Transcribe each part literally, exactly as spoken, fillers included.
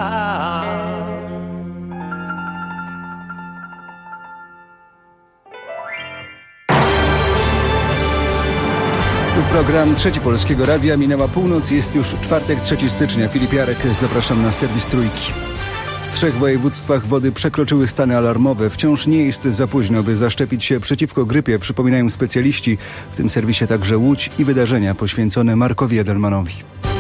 Program Trzeci Polskiego Radia. Minęła północ, jest już czwartek, trzeciego stycznia. Filip Jarek, zapraszam na serwis Trójki. W trzech województwach wody przekroczyły stany alarmowe. Wciąż nie jest za późno, by zaszczepić się przeciwko grypie, przypominają specjaliści. W tym serwisie także Łódź i wydarzenia poświęcone Markowi Edelmanowi.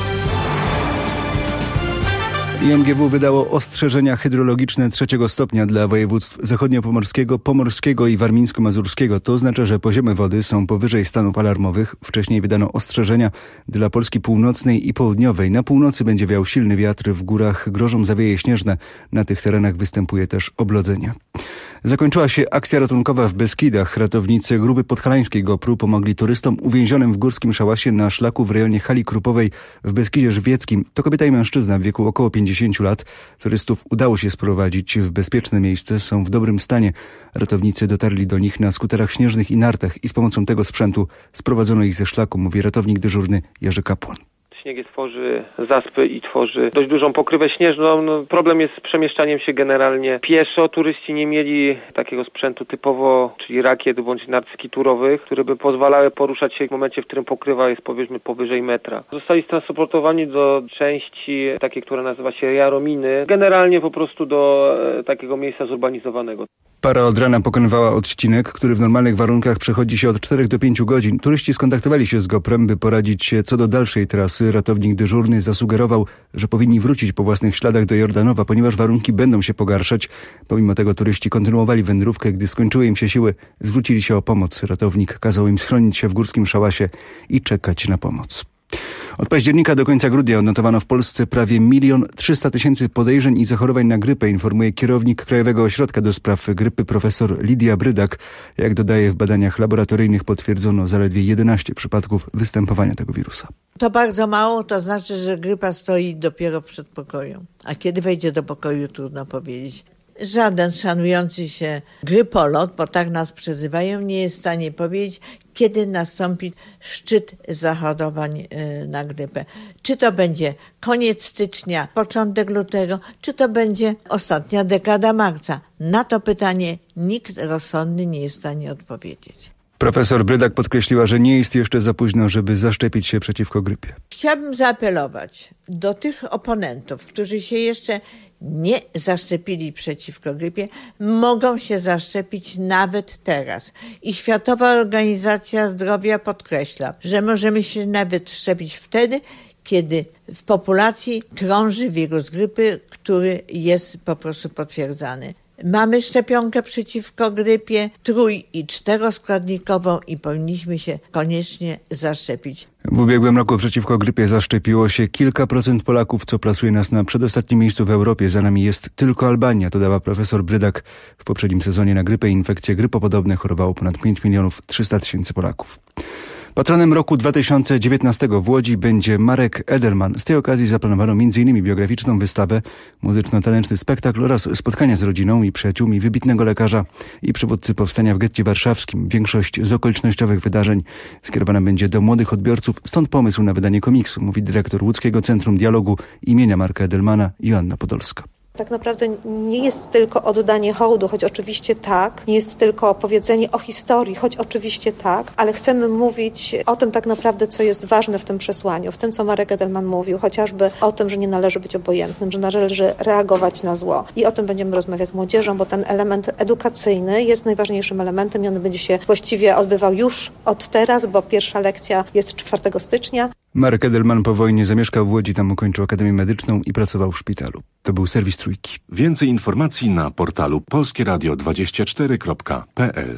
I M G W wydało ostrzeżenia hydrologiczne trzeciego stopnia dla województw zachodniopomorskiego, pomorskiego i warmińsko-mazurskiego. To oznacza, że poziomy wody są powyżej stanów alarmowych. Wcześniej wydano ostrzeżenia dla Polski północnej i południowej. Na północy będzie wiał silny wiatr, w górach grożą zawieje śnieżne. Na tych terenach występuje też oblodzenie. Zakończyła się akcja ratunkowa w Beskidach. Ratownicy Grupy Podhalańskiej GoPru pomogli turystom uwięzionym w górskim szałasie na szlaku w rejonie Hali Krupowej w Beskidzie Żywieckim. To kobieta i mężczyzna w wieku około pięćdziesięciu lat. Turystów udało się sprowadzić w bezpieczne miejsce. Są w dobrym stanie. Ratownicy dotarli do nich na skuterach śnieżnych i nartach i z pomocą tego sprzętu sprowadzono ich ze szlaku, mówi ratownik dyżurny Jerzy Kapłan. Śnieg tworzy zaspy i tworzy dość dużą pokrywę śnieżną. No, problem jest z przemieszczaniem się generalnie pieszo. Turyści nie mieli takiego sprzętu typowo, czyli rakiet bądź nart skiturowych, które by pozwalały poruszać się w momencie, w którym pokrywa jest powiedzmy powyżej metra. Zostali transportowani do części takiej, która nazywa się Jarominy. Generalnie po prostu do e, takiego miejsca zurbanizowanego. Para od rana pokonywała odcinek, który w normalnych warunkach przechodzi się od czterech do pięciu godzin. Turyści skontaktowali się z GoPrem, by poradzić się co do dalszej trasy. Ratownik dyżurny zasugerował, że powinni wrócić po własnych śladach do Jordanowa, ponieważ warunki będą się pogarszać. Pomimo tego turyści kontynuowali wędrówkę. Gdy skończyły im się siły, zwrócili się o pomoc. Ratownik kazał im schronić się w górskim szałasie i czekać na pomoc. Od października do końca grudnia odnotowano w Polsce prawie milion trzysta tysięcy podejrzeń i zachorowań na grypę, informuje kierownik Krajowego Ośrodka do Spraw Grypy profesor Lidia Brydak. Jak dodaje, w badaniach laboratoryjnych potwierdzono zaledwie jedenaście przypadków występowania tego wirusa. To bardzo mało, to znaczy, że grypa stoi dopiero przed pokojem. A kiedy wejdzie do pokoju, trudno powiedzieć. Żaden szanujący się grypolog, bo tak nas przezywają, nie jest w stanie powiedzieć, kiedy nastąpi szczyt zachorowań na grypę. Czy to będzie koniec stycznia, początek lutego, czy to będzie ostatnia dekada marca. Na to pytanie nikt rozsądny nie jest w stanie odpowiedzieć. Profesor Brydak podkreśliła, że nie jest jeszcze za późno, żeby zaszczepić się przeciwko grypie. Chciałabym zaapelować do tych oponentów, którzy się jeszcze nie zaszczepili przeciwko grypie, mogą się zaszczepić nawet teraz. I Światowa Organizacja Zdrowia podkreśla, że możemy się nawet szczepić wtedy, kiedy w populacji krąży wirus grypy, który jest po prostu potwierdzany. Mamy szczepionkę przeciwko grypie trój- i czteroskładnikową i powinniśmy się koniecznie zaszczepić. W ubiegłym roku przeciwko grypie zaszczepiło się kilka procent Polaków, co plasuje nas na przedostatnim miejscu w Europie. Za nami jest tylko Albania, dodała profesor Brydak. W poprzednim sezonie na grypę i infekcje grypopodobne chorowało ponad pięć milionów trzysta tysięcy Polaków. Patronem roku dwa tysiące dziewiętnastego w Łodzi będzie Marek Edelman. Z tej okazji zaplanowano m in biograficzną wystawę, muzyczno-taneczny spektakl oraz spotkania z rodziną i przyjaciółmi wybitnego lekarza i przywódcy powstania w getcie warszawskim. Większość z okolicznościowych wydarzeń skierowana będzie do młodych odbiorców, stąd pomysł na wydanie komiksu, mówi dyrektor Łódzkiego Centrum Dialogu imienia Marka Edelmana Joanna Podolska. Tak naprawdę nie jest tylko oddanie hołdu, choć oczywiście tak, nie jest tylko opowiedzenie o historii, choć oczywiście tak, ale chcemy mówić o tym tak naprawdę, co jest ważne w tym przesłaniu, w tym, co Marek Edelman mówił, chociażby o tym, że nie należy być obojętnym, że należy reagować na zło. I o tym będziemy rozmawiać z młodzieżą, bo ten element edukacyjny jest najważniejszym elementem i on będzie się właściwie odbywał już od teraz, bo pierwsza lekcja jest czwartego stycznia. Marek Edelman po wojnie zamieszkał w Łodzi, tam ukończył Akademię Medyczną i pracował w szpitalu. To był serwis Trójki. Więcej informacji na portalu polskie radio dwadzieścia cztery kropka p l.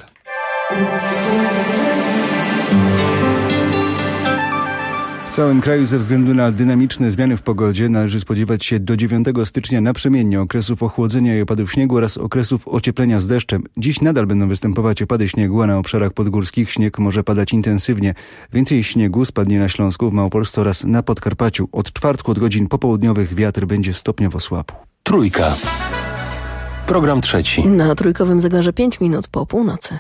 W całym kraju ze względu na dynamiczne zmiany w pogodzie należy spodziewać się do dziewiątego stycznia naprzemiennie okresów ochłodzenia i opadów śniegu oraz okresów ocieplenia z deszczem. Dziś nadal będą występować opady śniegu, a na obszarach podgórskich śnieg może padać intensywnie. Więcej śniegu spadnie na Śląsku, w Małopolsce oraz na Podkarpaciu. Od czwartku od godzin popołudniowych wiatr będzie stopniowo słabł. Trójka. Program trzeci. Na trójkowym zegarze pięć minut po północy.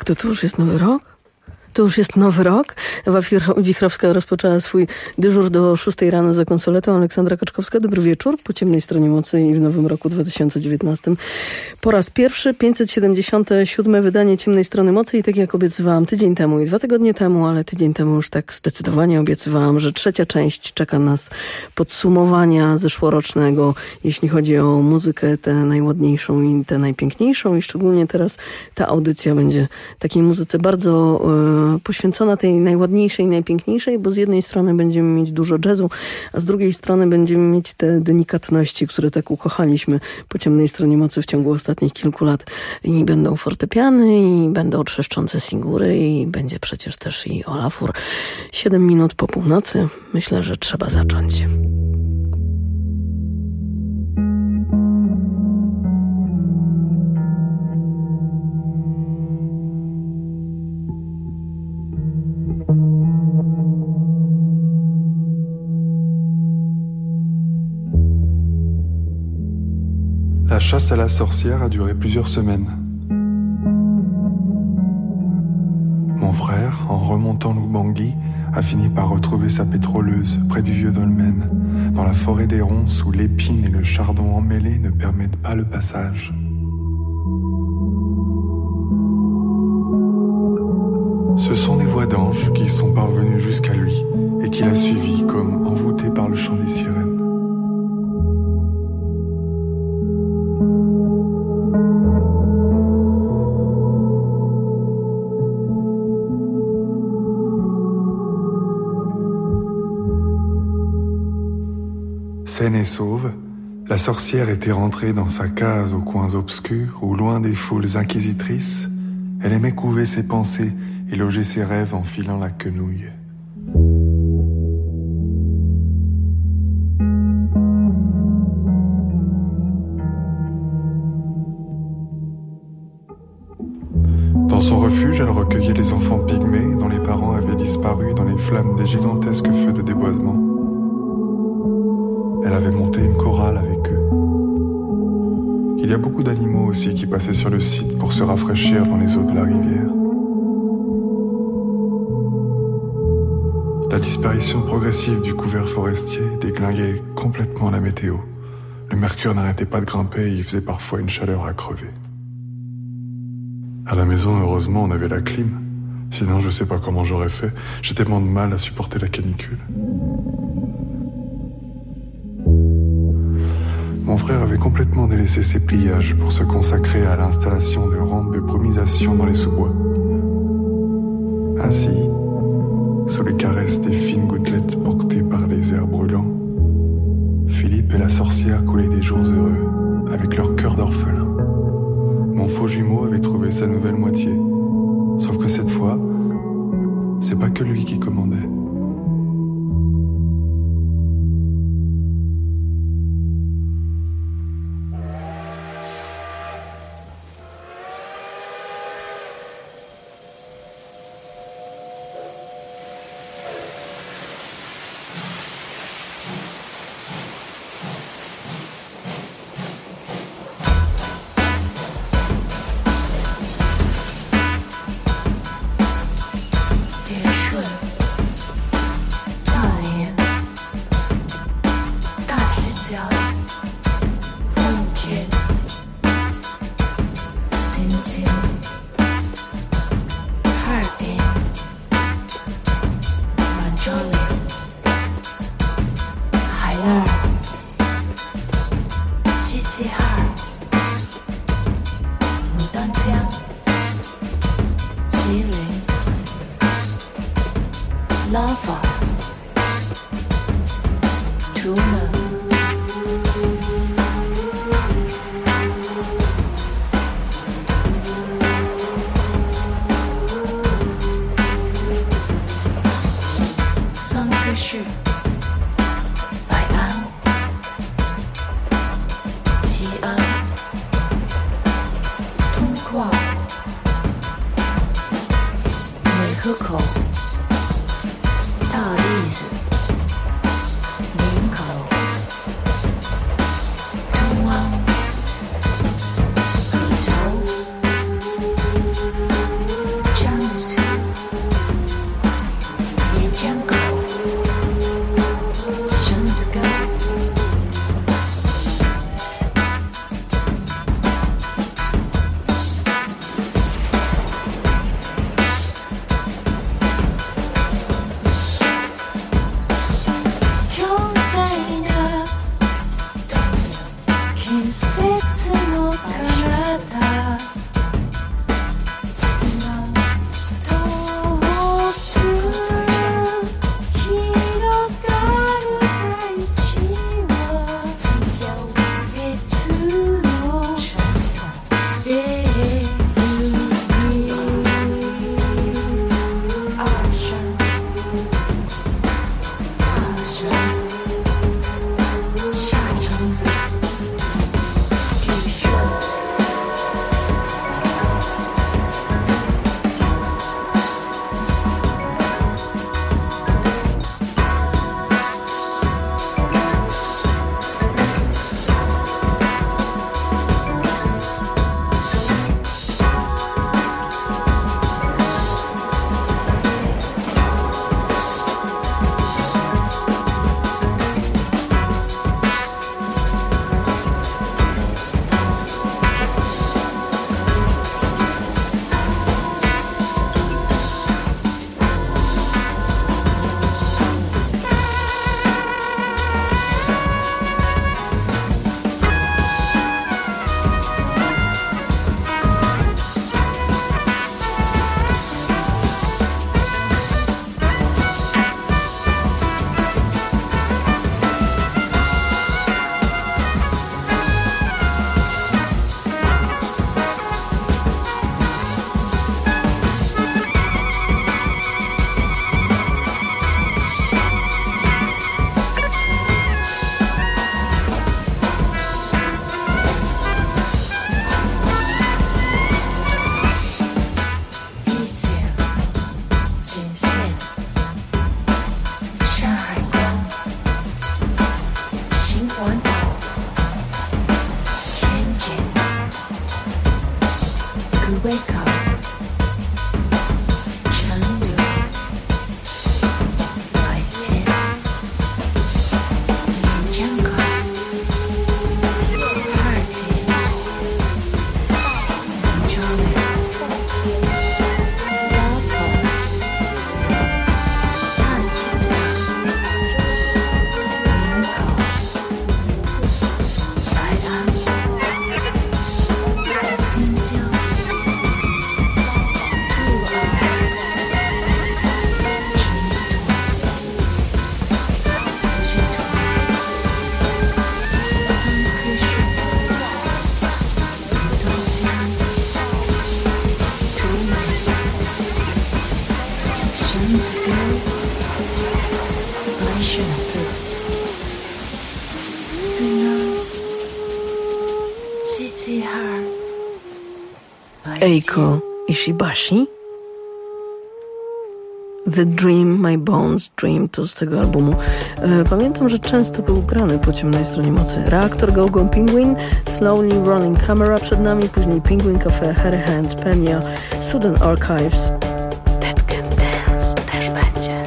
To to już jest nowy rok? To już jest nowy rok. Ewa Wichrowska rozpoczęła swój dyżur do szóstej rano za konsoletą. Aleksandra Kaczkowska, dobry wieczór. Po ciemnej stronie mocy i w nowym roku dwa tysiące dziewiętnastym po raz pierwszy pięćset siedemdziesiąte siódme wydanie Ciemnej Strony Mocy i tak jak obiecywałam tydzień temu i dwa tygodnie temu, ale tydzień temu już tak zdecydowanie obiecywałam, że trzecia część czeka nas podsumowania zeszłorocznego, jeśli chodzi o muzykę tę najładniejszą i tę najpiękniejszą i szczególnie teraz ta audycja będzie takiej muzyce bardzo yy, poświęcona tej najładniejszej, najpiękniejszej, bo z jednej strony będziemy mieć dużo jazzu, a z drugiej strony będziemy mieć te delikatności, które tak ukochaliśmy po Ciemnej Stronie Mocy w ciągu ostatnich kilku lat. I będą fortepiany, i będą trzeszczące sigury, i będzie przecież też i Olafur. Siedem minut po północy. Myślę, że trzeba zacząć. La chasse à la sorcière a duré plusieurs semaines. Mon frère, en remontant l'Oubangui, a fini par retrouver sa pétroleuse près du vieux dolmen, dans la forêt des ronces où l'épine et le chardon emmêlés ne permettent pas le passage. Ce sont des voix d'anges qui sont parvenues jusqu'à lui et qu'il a suivi comme envoûté par le chant des sirènes. Saine et sauve, la sorcière était rentrée dans sa case aux coins obscurs où, loin des foules inquisitrices, elle aimait couver ses pensées et loger ses rêves en filant la quenouille. Dans son refuge, elle recueillait les enfants pygmées dont les parents avaient disparu dans les flammes des gigantesques feux de déboisement. Elle avait monté une chorale avec eux. Il y a beaucoup d'animaux aussi qui passaient sur le site pour se rafraîchir dans les eaux de la rivière. La disparition progressive du couvert forestier déglinguait complètement la météo. Le mercure n'arrêtait pas de grimper et il faisait parfois une chaleur à crever. À la maison, heureusement, on avait la clim. Sinon, je sais pas comment j'aurais fait. J'ai tellement de mal à supporter la canicule. Mon frère avait complètement délaissé ses pliages pour se consacrer à l'installation de rampes de brumisation dans les sous-bois. Ainsi, sous les caresses des fines gouttelettes portées par les airs brûlants, Philippe et la sorcière coulaient des jours heureux, avec leur cœur d'orphelin. Mon faux jumeau avait trouvé sa nouvelle moitié. Sauf que cette fois, c'est pas que lui qui commandait. Eiko Ishibashi. The Dream, My Bones Dream, to z tego albumu. E, pamiętam, że często był grany po ciemnej stronie mocy. Reaktor Go Go Penguin, Slowly Running Camera przed nami, później Penguin Cafe, Harry Hands, Penia, Sudan Archives. That Can Dance też będzie.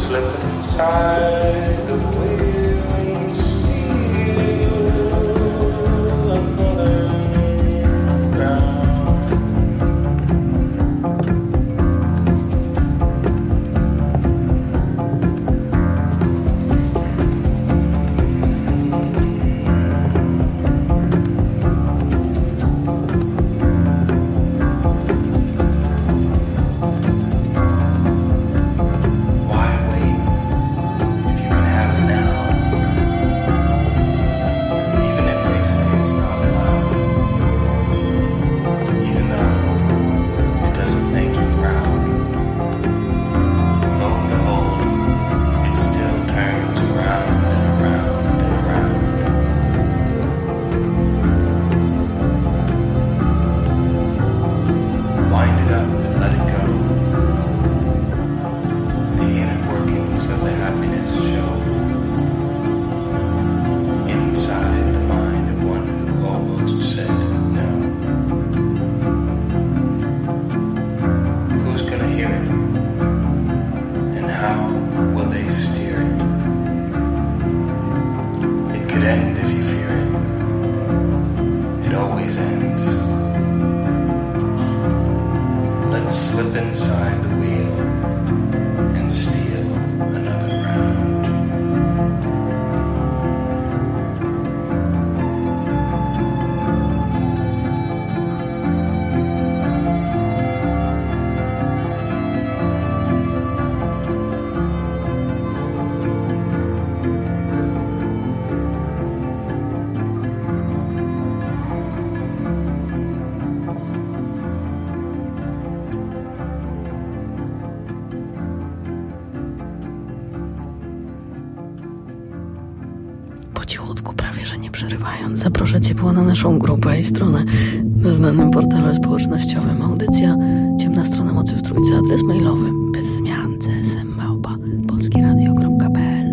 Zaproszę Ciepło na naszą grupę i stronę na znanym portalu społecznościowym. Audycja Ciemna Strona Mocy w Trójce. Adres mailowy bez zmian c s m małpa polskieradio kropka p l.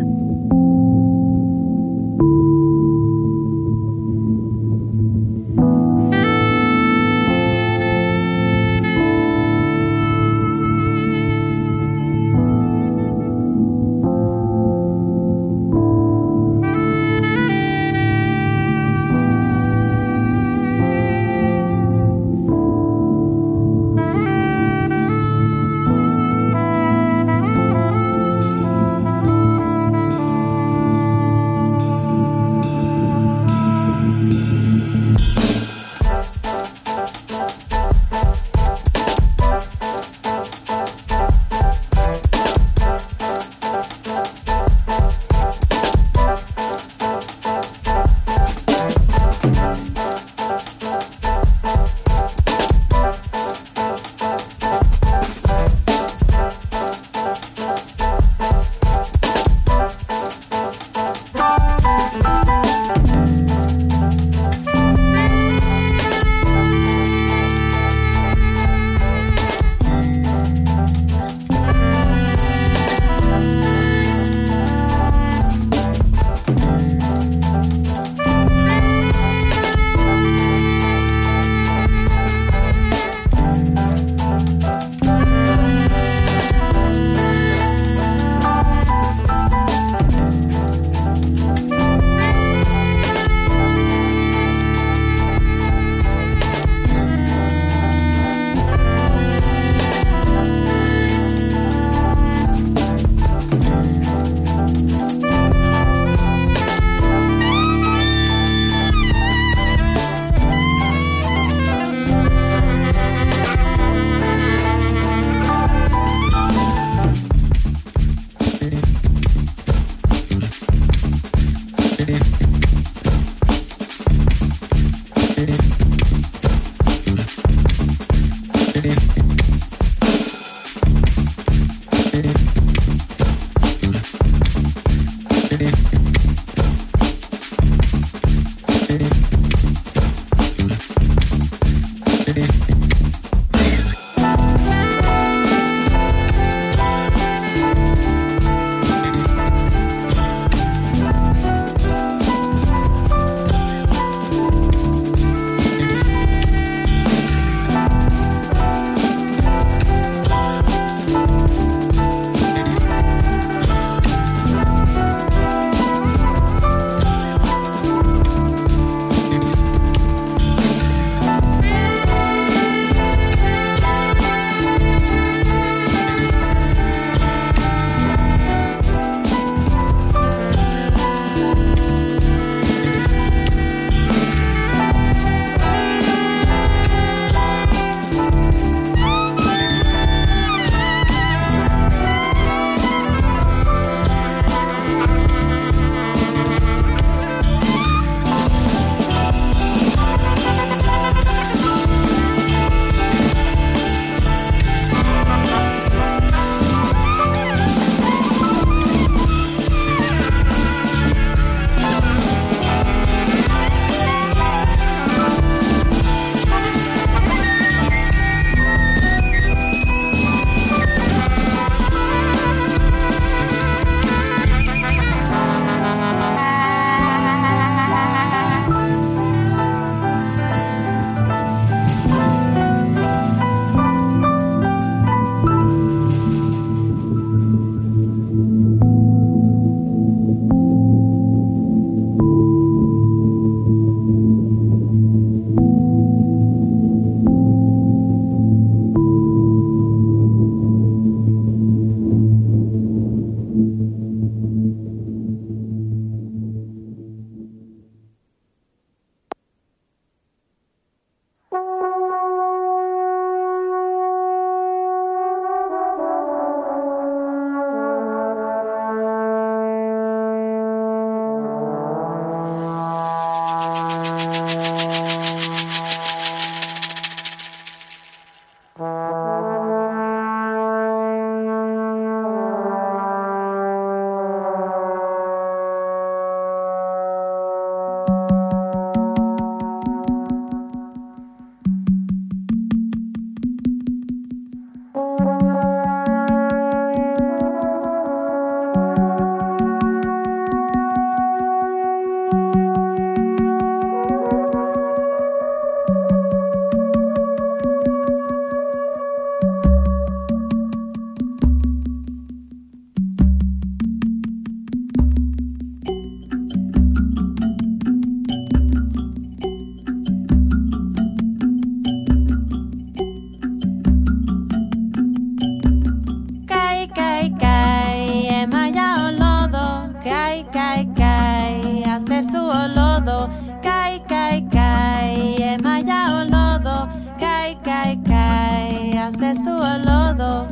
cae, cae, hace su lodo.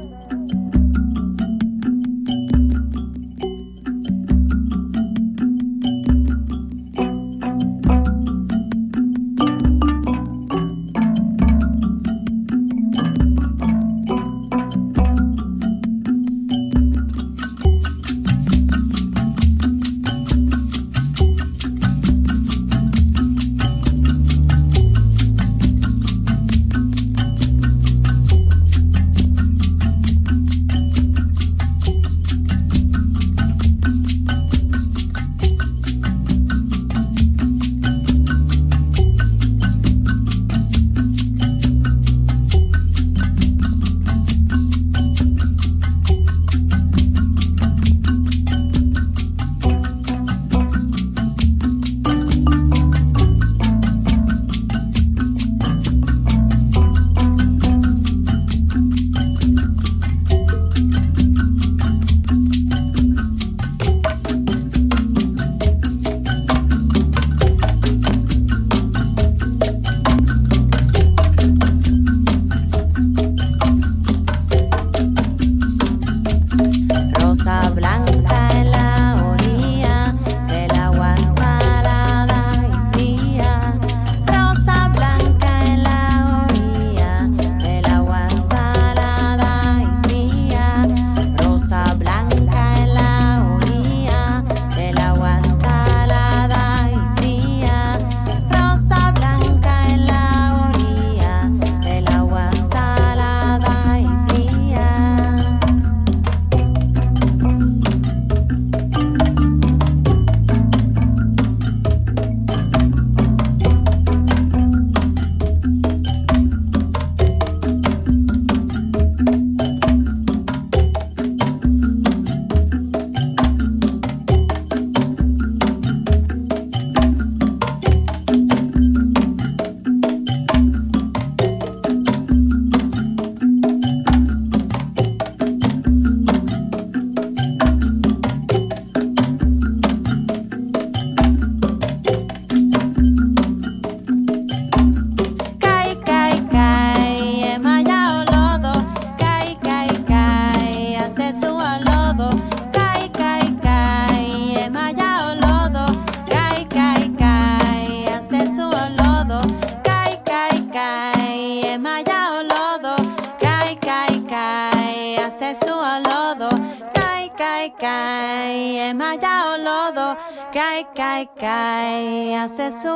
Cae, cae, cae, hace su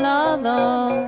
lodo.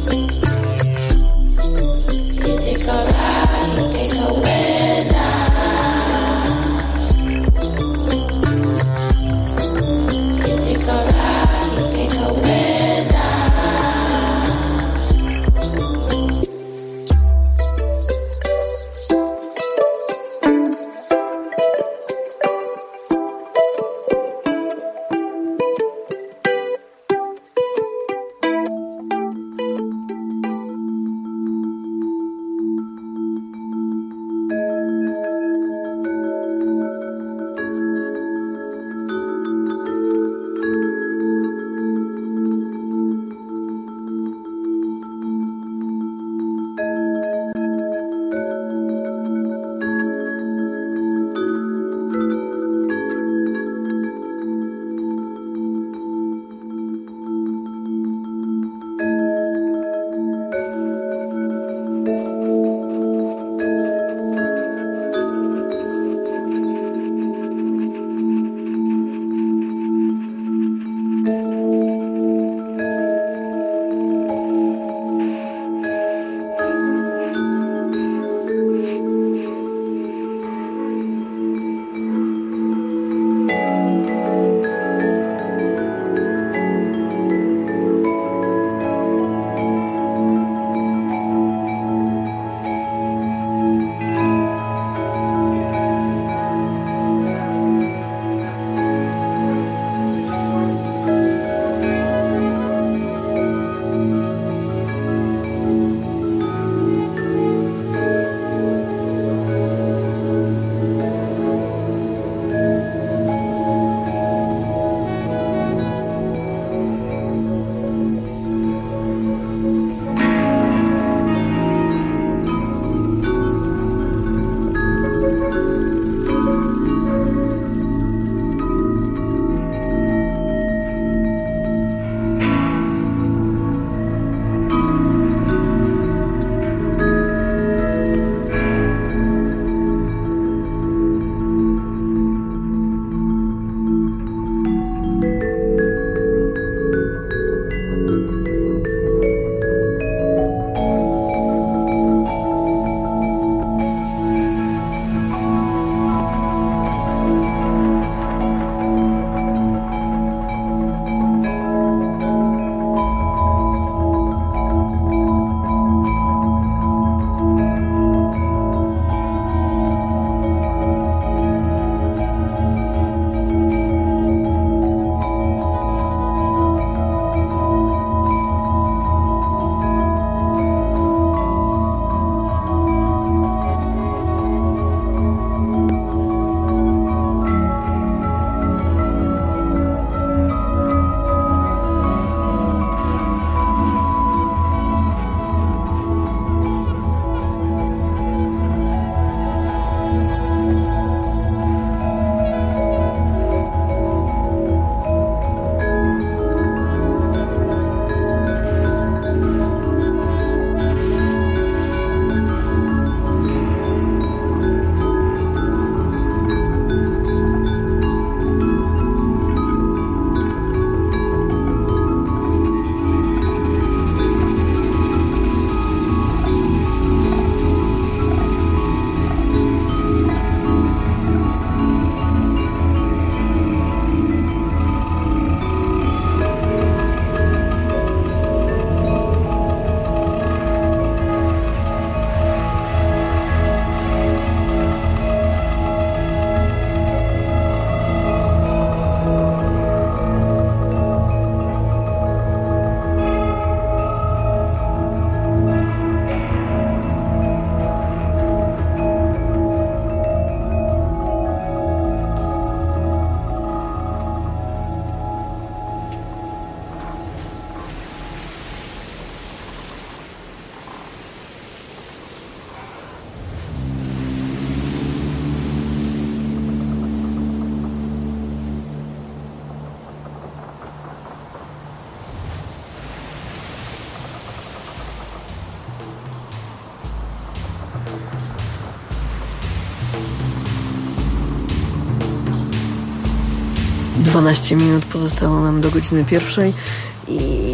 dwanaście minut pozostało nam do godziny pierwszej i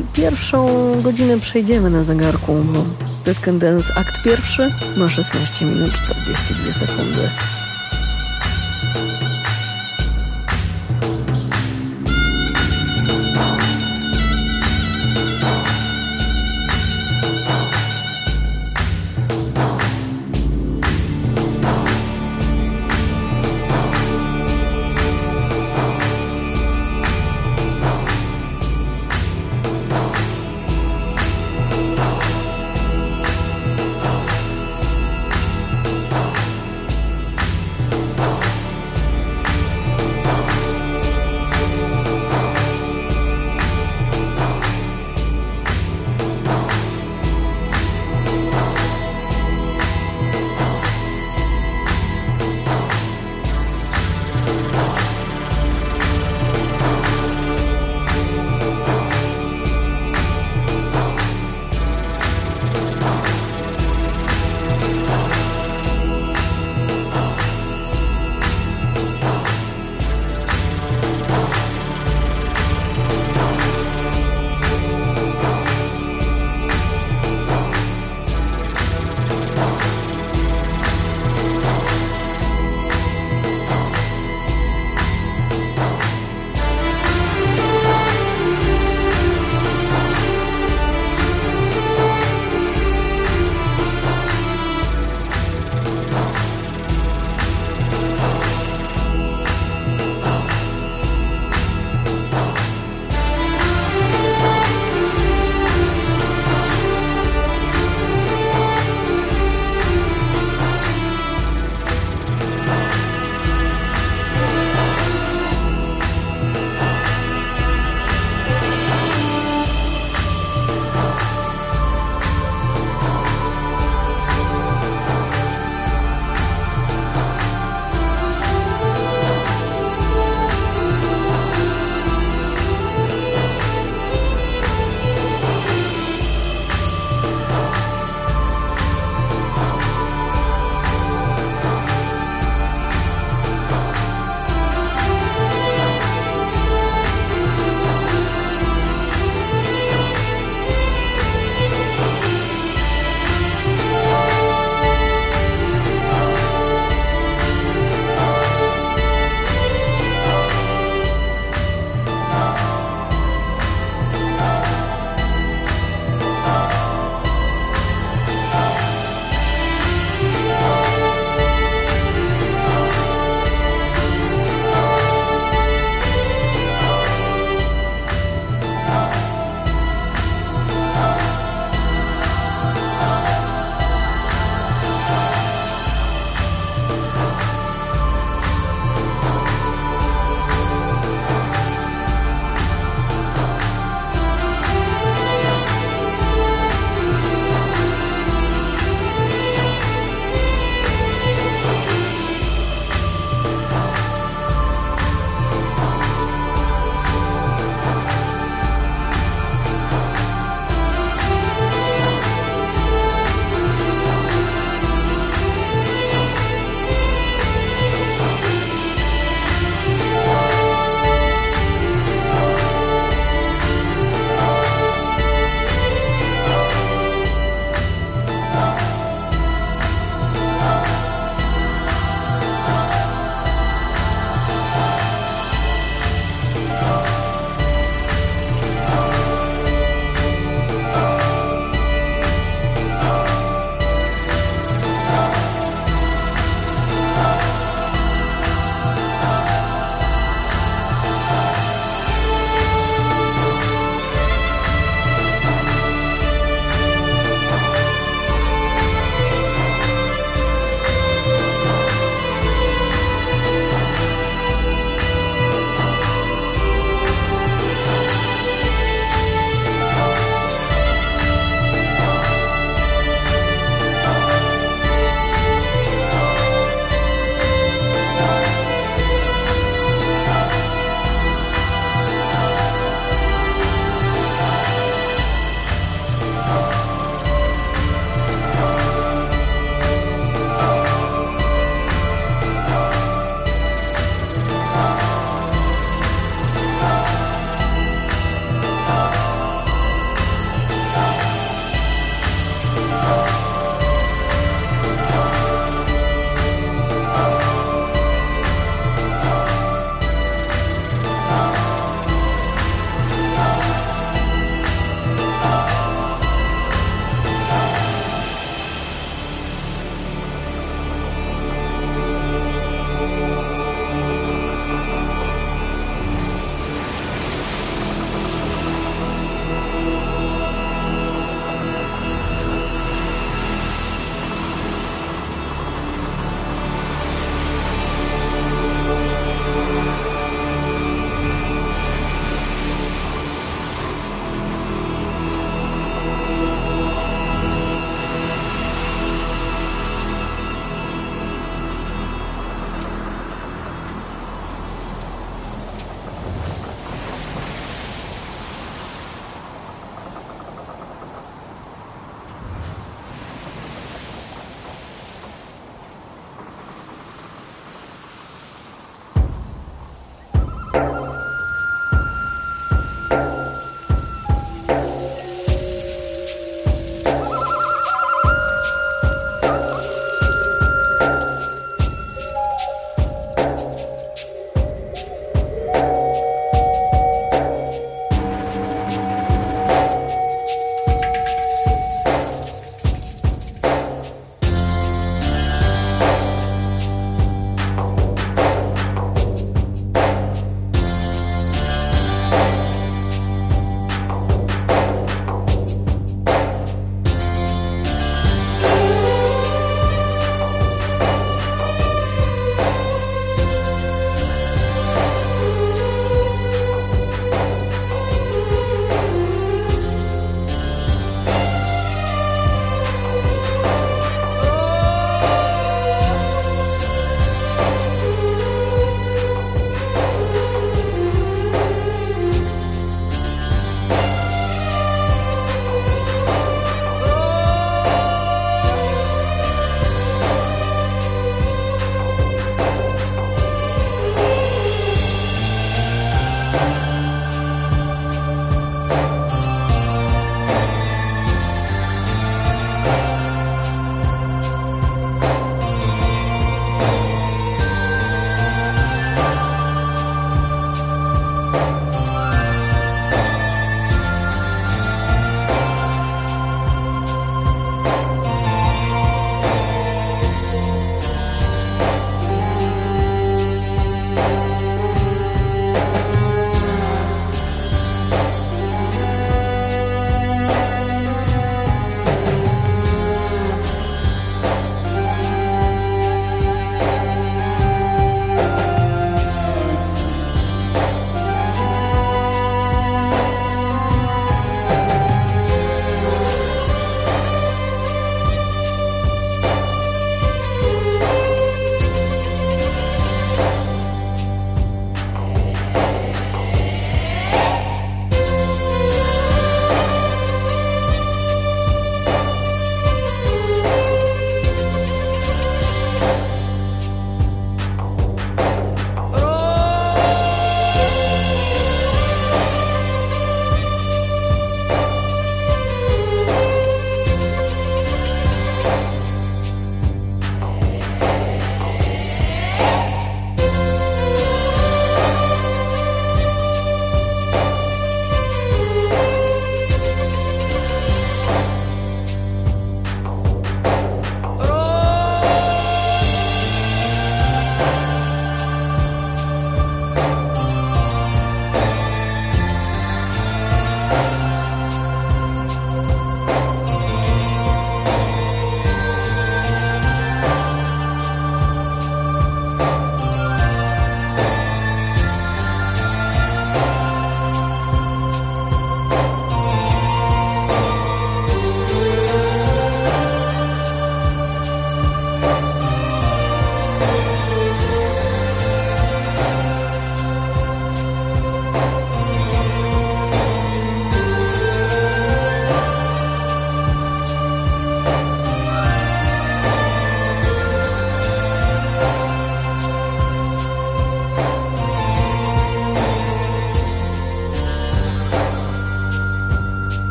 i pierwszą godzinę przejdziemy na zegarku, bo Dead Can Dance akt pierwszy ma szesnaście minut czterdzieści dwie sekundy.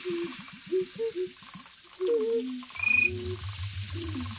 Thank you.